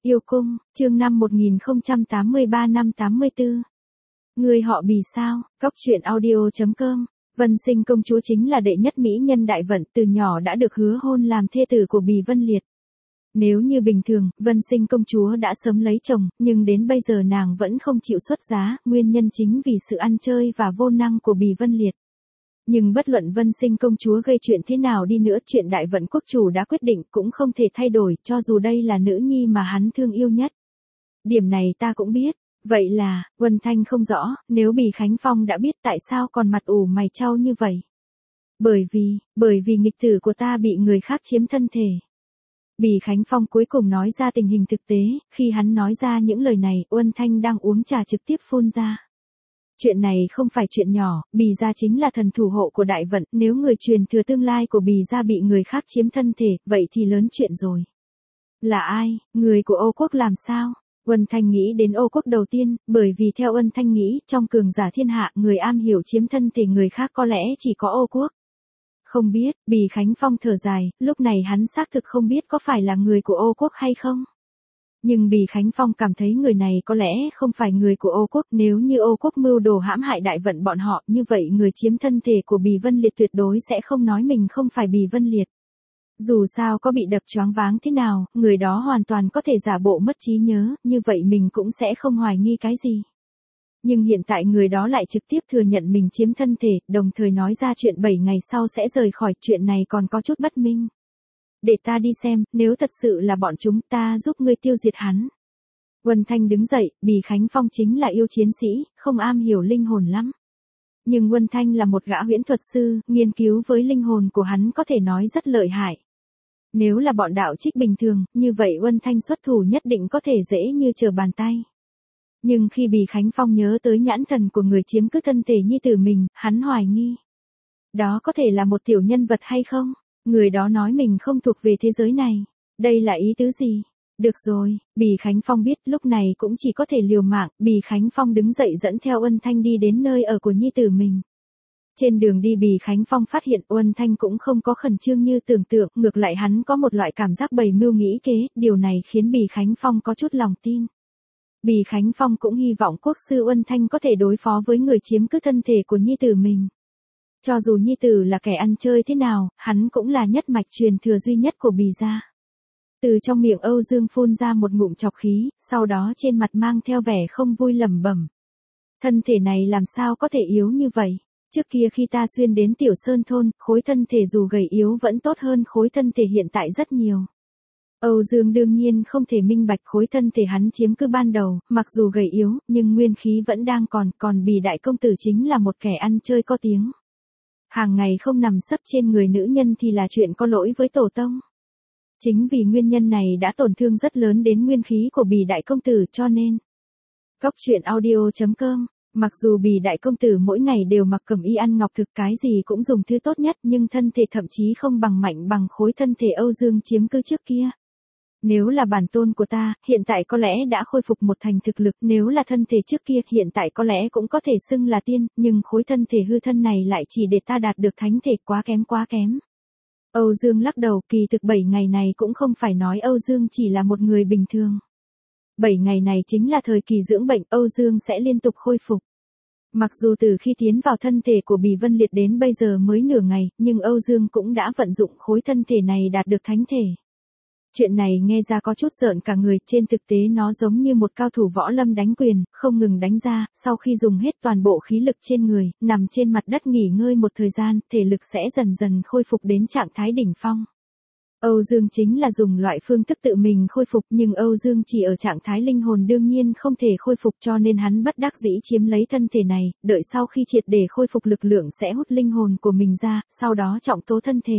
Yêu cung, chương năm 1083 năm 84. Người họ Bì sao, Cóc truyện audio.com. Vân Sinh công chúa chính là đệ nhất mỹ nhân đại vận, từ nhỏ đã được hứa hôn làm thê tử của Bì Vân Liệt. Nếu như bình thường, Vân Sinh công chúa đã sớm lấy chồng, nhưng đến bây giờ nàng vẫn không chịu xuất giá, nguyên nhân chính vì sự ăn chơi và vô năng của Bì Vân Liệt. Nhưng bất luận Vân Sinh công chúa gây chuyện thế nào đi nữa, chuyện đại vận quốc chủ đã quyết định cũng không thể thay đổi, cho dù đây là nữ nhi mà hắn thương yêu nhất. Điểm này ta cũng biết. Vậy là, Vân Thanh không rõ, nếu Bì Khánh Phong đã biết tại sao còn mặt ủ mày chau như vậy. Bởi vì nghịch tử của ta bị người khác chiếm thân thể. Bì Khánh Phong cuối cùng nói ra tình hình thực tế, khi hắn nói ra những lời này, Vân Thanh đang uống trà trực tiếp phun ra. Chuyện này không phải chuyện nhỏ, Bì gia chính là thần thủ hộ của đại vận, nếu người truyền thừa tương lai của Bì gia bị người khác chiếm thân thể, vậy thì lớn chuyện rồi. Là ai, người của Ô Quốc làm sao? Vân Thanh nghĩ đến Ô Quốc đầu tiên, bởi vì theo Vân Thanh nghĩ, trong cường giả thiên hạ, người am hiểu chiếm thân thể người khác có lẽ chỉ có Ô Quốc. Không biết, Bì Khánh Phong thở dài, lúc này hắn xác thực không biết có phải là người của Ô Quốc hay không. Nhưng Bì Khánh Phong cảm thấy người này có lẽ không phải người của Ô Quốc, nếu như Ô Quốc mưu đồ hãm hại đại vận bọn họ, như vậy người chiếm thân thể của Bì Vân Liệt tuyệt đối sẽ không nói mình không phải Bì Vân Liệt. Dù sao có bị đập choáng váng thế nào, người đó hoàn toàn có thể giả bộ mất trí nhớ, như vậy mình cũng sẽ không hoài nghi cái gì. Nhưng hiện tại người đó lại trực tiếp thừa nhận mình chiếm thân thể, đồng thời nói ra chuyện 7 ngày sau sẽ rời khỏi, chuyện này còn có chút bất minh. Để ta đi xem, nếu thật sự là bọn chúng ta giúp ngươi tiêu diệt hắn. Vân Thanh đứng dậy, Bì Khánh Phong chính là yêu chiến sĩ, không am hiểu linh hồn lắm. Nhưng Vân Thanh là một gã huyễn thuật sư, nghiên cứu với linh hồn của hắn có thể nói rất lợi hại. Nếu là bọn đạo trích bình thường, như vậy Vân Thanh xuất thủ nhất định có thể dễ như trở bàn tay. Nhưng khi Bì Khánh Phong nhớ tới nhãn thần của người chiếm cứ thân thể nhi tử mình, hắn hoài nghi. Đó có thể là một tiểu nhân vật hay không? Người đó nói mình không thuộc về thế giới này. Đây là ý tứ gì? Được rồi, Bì Khánh Phong biết lúc này cũng chỉ có thể liều mạng, Bì Khánh Phong đứng dậy dẫn theo Vân Thanh đi đến nơi ở của nhi tử mình. Trên đường đi Bì Khánh Phong phát hiện Vân Thanh cũng không có khẩn trương như tưởng tượng, ngược lại hắn có một loại cảm giác bày mưu nghĩ kế, điều này khiến Bì Khánh Phong có chút lòng tin. Bì Khánh Phong cũng hy vọng quốc sư Vân Thanh có thể đối phó với người chiếm cứ thân thể của nhi tử mình. Cho dù nhi tử là kẻ ăn chơi thế nào, hắn cũng là nhất mạch truyền thừa duy nhất của Bì gia. Từ trong miệng Âu Dương phun ra một ngụm trọc khí, sau đó trên mặt mang theo vẻ không vui lẩm bẩm. Thân thể này làm sao có thể yếu như vậy? Trước kia khi ta xuyên đến Tiểu Sơn thôn, khối thân thể dù gầy yếu vẫn tốt hơn khối thân thể hiện tại rất nhiều. Âu Dương đương nhiên không thể minh bạch khối thân thể hắn chiếm cứ ban đầu, mặc dù gầy yếu, nhưng nguyên khí vẫn đang còn Bì đại công tử chính là một kẻ ăn chơi có tiếng. Hàng ngày không nằm sấp trên người nữ nhân thì là chuyện có lỗi với tổ tông. Chính vì nguyên nhân này đã tổn thương rất lớn đến nguyên khí của Bì đại công tử cho nên. Cóc truyện audio.com. Mặc dù Bì đại công tử mỗi ngày đều mặc cẩm y ăn ngọc thực, cái gì cũng dùng thứ tốt nhất, nhưng thân thể thậm chí không mạnh bằng khối thân thể Âu Dương chiếm cứ trước kia. Nếu là bản tôn của ta, hiện tại có lẽ đã khôi phục một thành thực lực, nếu là thân thể trước kia, hiện tại có lẽ cũng có thể xưng là tiên, nhưng khối thân thể hư thân này lại chỉ để ta đạt được thánh thể, quá kém. Âu Dương lắc đầu, kỳ thực 7 ngày này cũng không phải nói Âu Dương chỉ là một người bình thường. 7 ngày này chính là thời kỳ dưỡng bệnh, Âu Dương sẽ liên tục khôi phục. Mặc dù từ khi tiến vào thân thể của Bì Vân Liệt đến bây giờ mới nửa ngày, nhưng Âu Dương cũng đã vận dụng khối thân thể này đạt được thánh thể. Chuyện này nghe ra có chút rợn cả người, trên thực tế nó giống như một cao thủ võ lâm đánh quyền, không ngừng đánh ra, sau khi dùng hết toàn bộ khí lực trên người, nằm trên mặt đất nghỉ ngơi một thời gian, thể lực sẽ dần dần khôi phục đến trạng thái đỉnh phong. Âu Dương chính là dùng loại phương thức tự mình khôi phục, nhưng Âu Dương chỉ ở trạng thái linh hồn đương nhiên không thể khôi phục, cho nên hắn bất đắc dĩ chiếm lấy thân thể này, đợi sau khi triệt để khôi phục lực lượng sẽ hút linh hồn của mình ra, sau đó trọng tố thân thể.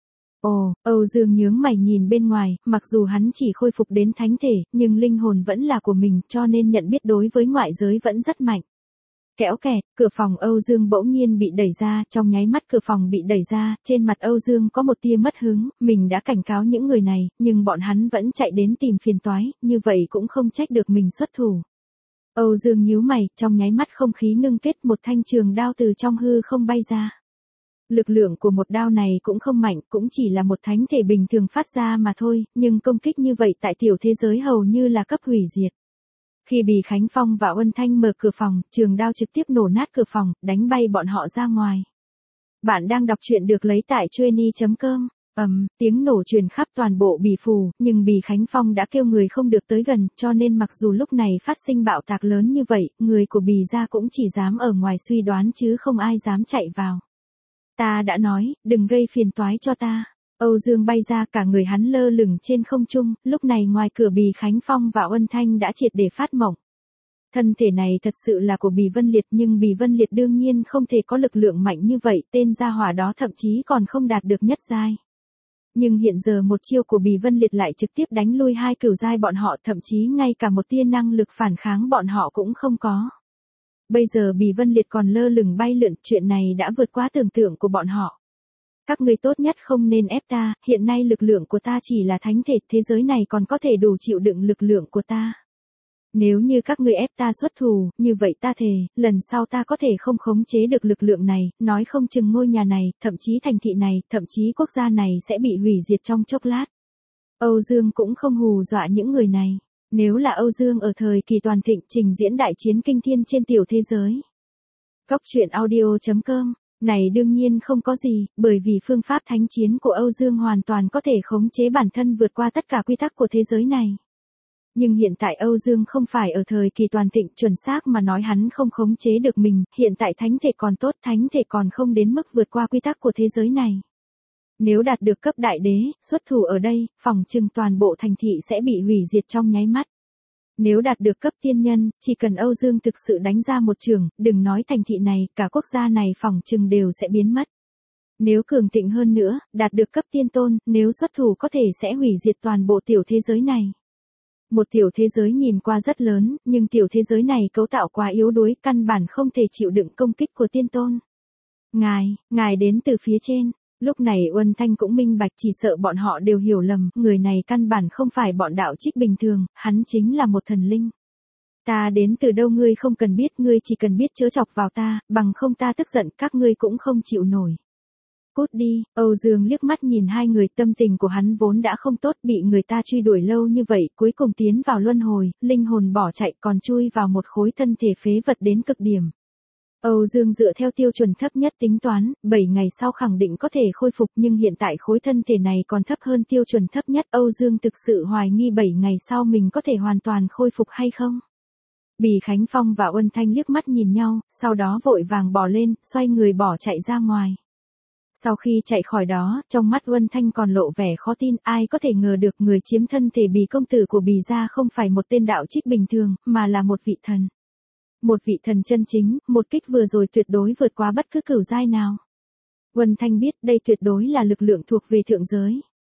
Ồ, Âu Dương nhướng mày nhìn bên ngoài, mặc dù hắn chỉ khôi phục đến thánh thể, nhưng linh hồn vẫn là của mình, cho nên nhận biết đối với ngoại giới vẫn rất mạnh. Kéo kẹt, cửa phòng Âu Dương bỗng nhiên bị đẩy ra, trong nháy mắt cửa phòng bị đẩy ra, trên mặt Âu Dương có một tia mất hứng, mình đã cảnh cáo những người này, nhưng bọn hắn vẫn chạy đến tìm phiền toái, như vậy cũng không trách được mình xuất thủ. Âu Dương nhíu mày, trong nháy mắt không khí ngưng kết, một thanh trường đao từ trong hư không bay ra. Lực lượng của một đao này cũng không mạnh, cũng chỉ là một thánh thể bình thường phát ra mà thôi, nhưng công kích như vậy tại tiểu thế giới hầu như là cấp hủy diệt. Khi Bì Khánh Phong và Uân Thanh mở cửa phòng, trường đao trực tiếp nổ nát cửa phòng, đánh bay bọn họ ra ngoài. Bạn đang đọc truyện được lấy tại Chueny.com. Tiếng nổ truyền khắp toàn bộ Bì Phù, nhưng Bì Khánh Phong đã kêu người không được tới gần, cho nên mặc dù lúc này phát sinh bạo tạc lớn như vậy, người của Bì gia cũng chỉ dám ở ngoài suy đoán chứ không ai dám chạy vào. Ta đã nói, đừng gây phiền toái cho ta. Âu Dương bay ra, cả người hắn lơ lửng trên không trung, lúc này ngoài cửa Bì Khánh Phong và Uân Thanh đã triệt để phát mộng. Thân thể này thật sự là của Bì Vân Liệt, nhưng Bì Vân Liệt đương nhiên không thể có lực lượng mạnh như vậy, tên gia hỏa đó thậm chí còn không đạt được nhất giai. Nhưng hiện giờ một chiêu của Bì Vân Liệt lại trực tiếp đánh lui hai cửu giai bọn họ, thậm chí ngay cả một tia năng lực phản kháng bọn họ cũng không có. Bây giờ Bì Vân Liệt còn lơ lửng bay lượn, chuyện này đã vượt quá tưởng tượng của bọn họ. Các ngươi tốt nhất không nên ép ta, hiện nay lực lượng của ta chỉ là thánh thể, thế giới này còn có thể đủ chịu đựng lực lượng của ta. Nếu như các ngươi ép ta xuất thủ, như vậy ta thề, lần sau ta có thể không khống chế được lực lượng này, nói không chừng ngôi nhà này, thậm chí thành thị này, thậm chí quốc gia này sẽ bị hủy diệt trong chốc lát. Âu Dương cũng không hù dọa những người này. Nếu là Âu Dương ở thời kỳ toàn thịnh trình diễn đại chiến kinh thiên trên tiểu thế giới. Góc truyện audio.com. Này đương nhiên không có gì, bởi vì phương pháp thánh chiến của Âu Dương hoàn toàn có thể khống chế bản thân vượt qua tất cả quy tắc của thế giới này. Nhưng hiện tại Âu Dương không phải ở thời kỳ toàn thịnh, chuẩn xác mà nói hắn không khống chế được mình, hiện tại thánh thể còn tốt, thánh thể còn không đến mức vượt qua quy tắc của thế giới này. Nếu đạt được cấp đại đế, xuất thủ ở đây, phòng trừng toàn bộ thành thị sẽ bị hủy diệt trong nháy mắt. Nếu đạt được cấp tiên nhân, chỉ cần Âu Dương thực sự đánh ra một trường, đừng nói thành thị này, cả quốc gia này phòng trừng đều sẽ biến mất. Nếu cường thịnh hơn nữa, đạt được cấp tiên tôn, nếu xuất thủ có thể sẽ hủy diệt toàn bộ tiểu thế giới này. Một tiểu thế giới nhìn qua rất lớn, nhưng tiểu thế giới này cấu tạo quá yếu đuối, căn bản không thể chịu đựng công kích của tiên tôn. Ngài đến từ phía trên. Lúc này Uân Thanh cũng minh bạch, chỉ sợ bọn họ đều hiểu lầm, người này căn bản không phải bọn đạo trích bình thường, hắn chính là một thần linh. Ta đến từ đâu ngươi không cần biết, ngươi chỉ cần biết chớ chọc vào ta, bằng không ta tức giận các ngươi cũng không chịu nổi. Cút đi, Âu Dương liếc mắt nhìn hai người, tâm tình của hắn vốn đã không tốt, bị người ta truy đuổi lâu như vậy, cuối cùng tiến vào luân hồi, linh hồn bỏ chạy còn chui vào một khối thân thể phế vật đến cực điểm. Âu Dương dựa theo tiêu chuẩn thấp nhất tính toán, 7 ngày sau khẳng định có thể khôi phục, nhưng hiện tại khối thân thể này còn thấp hơn tiêu chuẩn thấp nhất. Âu Dương thực sự hoài nghi 7 ngày sau mình có thể hoàn toàn khôi phục hay không. Bì Khánh Phong và Uân Thanh liếc mắt nhìn nhau, sau đó vội vàng bò lên, xoay người bỏ chạy ra ngoài. Sau khi chạy khỏi đó, trong mắt Uân Thanh còn lộ vẻ khó tin, ai có thể ngờ được người chiếm thân thể Bì công tử của Bì gia không phải một tên đạo trích bình thường, mà là một vị thần. Một vị thần chân chính, một kích vừa rồi tuyệt đối vượt qua bất cứ cửu giai nào. Uân Thanh biết đây tuyệt đối là lực lượng thuộc về thượng giới.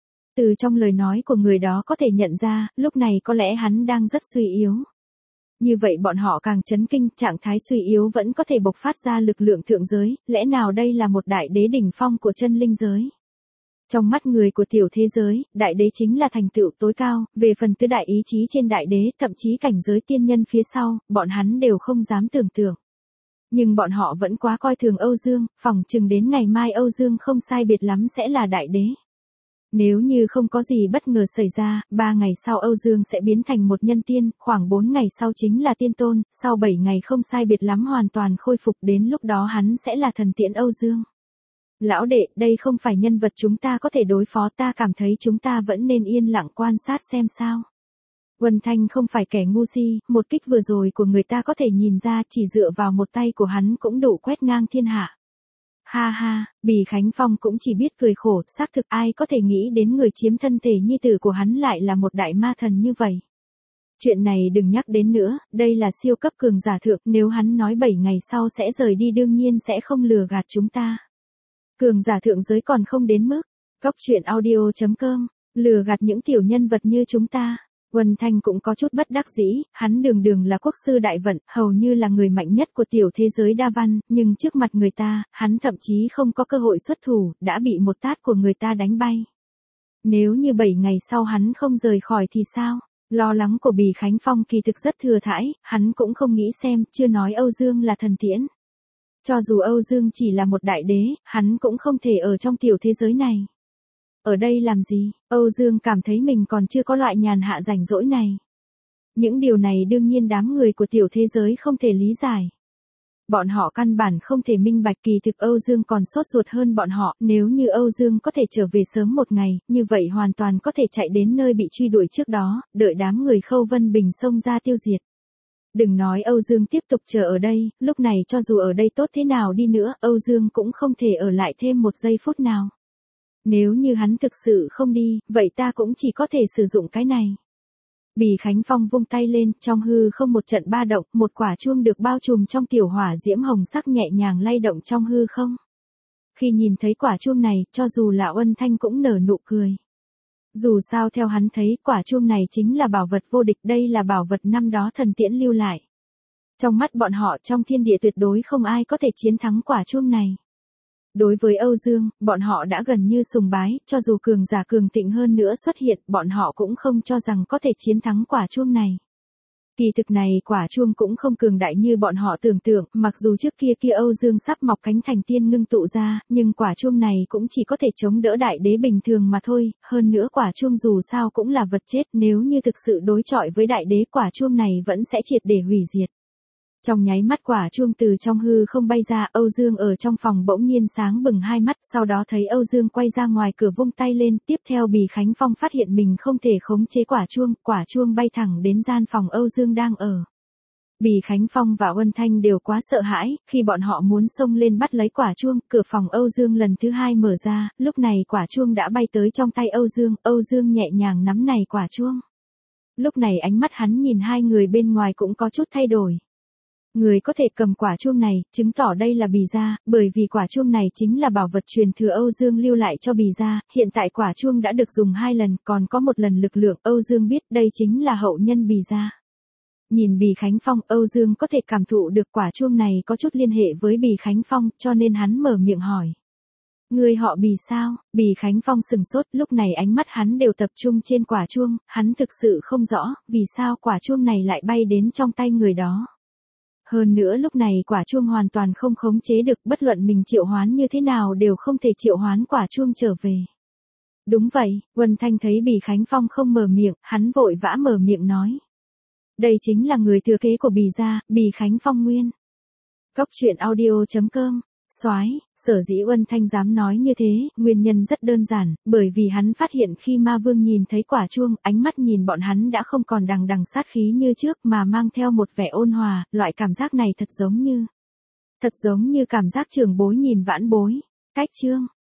Từ trong lời nói của người đó có thể nhận ra, lúc này có lẽ hắn đang rất suy yếu. Như vậy bọn họ càng chấn kinh, trạng thái suy yếu vẫn có thể bộc phát ra lực lượng thượng giới, lẽ nào đây là một đại đế đỉnh phong của chân linh giới. Trong mắt người của tiểu thế giới, đại đế chính là thành tựu tối cao, về phần tứ đại ý chí trên đại đế, thậm chí cảnh giới tiên nhân phía sau, bọn hắn đều không dám tưởng tượng. Nhưng bọn họ vẫn quá coi thường Âu Dương, phỏng chừng đến ngày mai Âu Dương không sai biệt lắm sẽ là đại đế. Nếu như không có gì bất ngờ xảy ra, 3 ngày sau Âu Dương sẽ biến thành một nhân tiên, khoảng 4 ngày sau chính là tiên tôn, sau 7 ngày không sai biệt lắm hoàn toàn khôi phục, đến lúc đó hắn sẽ là thần tiễn Âu Dương. Lão đệ, đây không phải nhân vật chúng ta có thể đối phó, ta cảm thấy chúng ta vẫn nên yên lặng quan sát xem sao. Uân Thanh không phải kẻ ngu si, một kích vừa rồi của người ta có thể nhìn ra, chỉ dựa vào một tay của hắn cũng đủ quét ngang thiên hạ. Ha ha, Bì Khánh Phong cũng chỉ biết cười khổ, xác thực ai có thể nghĩ đến người chiếm thân thể nhi tử của hắn lại là một đại ma thần như vậy. Chuyện này đừng nhắc đến nữa, đây là siêu cấp cường giả thượng, nếu hắn nói 7 ngày sau sẽ rời đi đương nhiên sẽ không lừa gạt chúng ta. Cường giả thượng giới còn không đến mức. Góc truyện audio.com, lừa gạt những tiểu nhân vật như chúng ta. Uân Thanh cũng có chút bất đắc dĩ, hắn đường đường là quốc sư đại vận, hầu như là người mạnh nhất của tiểu thế giới đa văn, nhưng trước mặt người ta, hắn thậm chí không có cơ hội xuất thủ, đã bị một tát của người ta đánh bay. Nếu như 7 ngày sau hắn không rời khỏi thì sao? Lo lắng của Bì Khánh Phong kỳ thực rất thừa thãi, hắn cũng không nghĩ xem, chưa nói Âu Dương là thần tiễn. Cho dù Âu Dương chỉ là một đại đế, hắn cũng không thể ở trong tiểu thế giới này. Ở đây làm gì? Âu Dương cảm thấy mình còn chưa có loại nhàn hạ rảnh rỗi này. Những điều này đương nhiên đám người của tiểu thế giới không thể lý giải. Bọn họ căn bản không thể minh bạch kỳ thực Âu Dương còn sốt ruột hơn bọn họ, nếu như Âu Dương có thể trở về sớm một ngày, như vậy hoàn toàn có thể chạy đến nơi bị truy đuổi trước đó, đợi đám người Khâu Vân Bình xông ra tiêu diệt. Đừng nói Âu Dương tiếp tục chờ ở đây, lúc này cho dù ở đây tốt thế nào đi nữa, Âu Dương cũng không thể ở lại thêm một giây phút nào. Nếu như hắn thực sự không đi, vậy ta cũng chỉ có thể sử dụng cái này. Bì Khánh Phong vung tay lên, trong hư không một trận ba động, một quả chuông được bao trùm trong tiểu hỏa diễm hồng sắc nhẹ nhàng lay động trong hư không. Khi nhìn thấy quả chuông này, cho dù là Uân Thanh cũng nở nụ cười. Dù sao theo hắn thấy, quả chuông này chính là bảo vật vô địch, đây là bảo vật năm đó thần tiễn lưu lại. Trong mắt bọn họ trong thiên địa tuyệt đối không ai có thể chiến thắng quả chuông này. Đối với Âu Dương, bọn họ đã gần như sùng bái, cho dù cường giả cường thịnh hơn nữa xuất hiện, bọn họ cũng không cho rằng có thể chiến thắng quả chuông này. Kỳ thực này quả chuông cũng không cường đại như bọn họ tưởng tượng, mặc dù trước kia Âu Dương sắp mọc cánh thành tiên ngưng tụ ra, nhưng quả chuông này cũng chỉ có thể chống đỡ đại đế bình thường mà thôi, hơn nữa quả chuông dù sao cũng là vật chết, nếu như thực sự đối chọi với đại đế quả chuông này vẫn sẽ triệt để hủy diệt. Trong nháy mắt quả chuông từ trong hư không bay ra, Âu Dương ở trong phòng bỗng nhiên sáng bừng hai mắt, sau đó thấy Âu Dương quay ra ngoài cửa vung tay lên, tiếp theo Bì Khánh Phong phát hiện mình không thể khống chế quả chuông bay thẳng đến gian phòng Âu Dương đang ở. Bì Khánh Phong và Uân Thanh đều quá sợ hãi, khi bọn họ muốn xông lên bắt lấy quả chuông, cửa phòng Âu Dương lần thứ hai mở ra, lúc này quả chuông đã bay tới trong tay Âu Dương nhẹ nhàng nắm này quả chuông. Lúc này ánh mắt hắn nhìn hai người bên ngoài cũng có chút thay đổi. Người có thể cầm quả chuông này, chứng tỏ đây là Bì gia, bởi vì quả chuông này chính là bảo vật truyền thừa Âu Dương lưu lại cho Bì gia, hiện tại quả chuông đã được dùng 2 lần, còn có một lần lực lượng, Âu Dương biết đây chính là hậu nhân Bì gia. Nhìn Bì Khánh Phong, Âu Dương có thể cảm thụ được quả chuông này có chút liên hệ với Bì Khánh Phong, cho nên hắn mở miệng hỏi. Người họ Bì sao? Bì Khánh Phong sừng sốt, lúc này ánh mắt hắn đều tập trung trên quả chuông, hắn thực sự không rõ, vì sao quả chuông này lại bay đến trong tay người đó. Hơn nữa lúc này quả chuông hoàn toàn không khống chế được, bất luận mình triệu hoán như thế nào đều không thể triệu hoán quả chuông trở về. Đúng vậy, Uân Thanh thấy Bì Khánh Phong không mở miệng, hắn vội vã mở miệng nói. Đây chính là người thừa kế của Bì gia, Bì Khánh Phong nguyên. Cóc truyện audio.com. Soái, sở dĩ Uân Thanh dám nói như thế, nguyên nhân rất đơn giản, bởi vì hắn phát hiện khi Ma Vương nhìn thấy quả chuông, ánh mắt nhìn bọn hắn đã không còn đằng đằng sát khí như trước mà mang theo một vẻ ôn hòa, loại cảm giác này thật giống như cảm giác trưởng bối nhìn vãn bối. Cách chương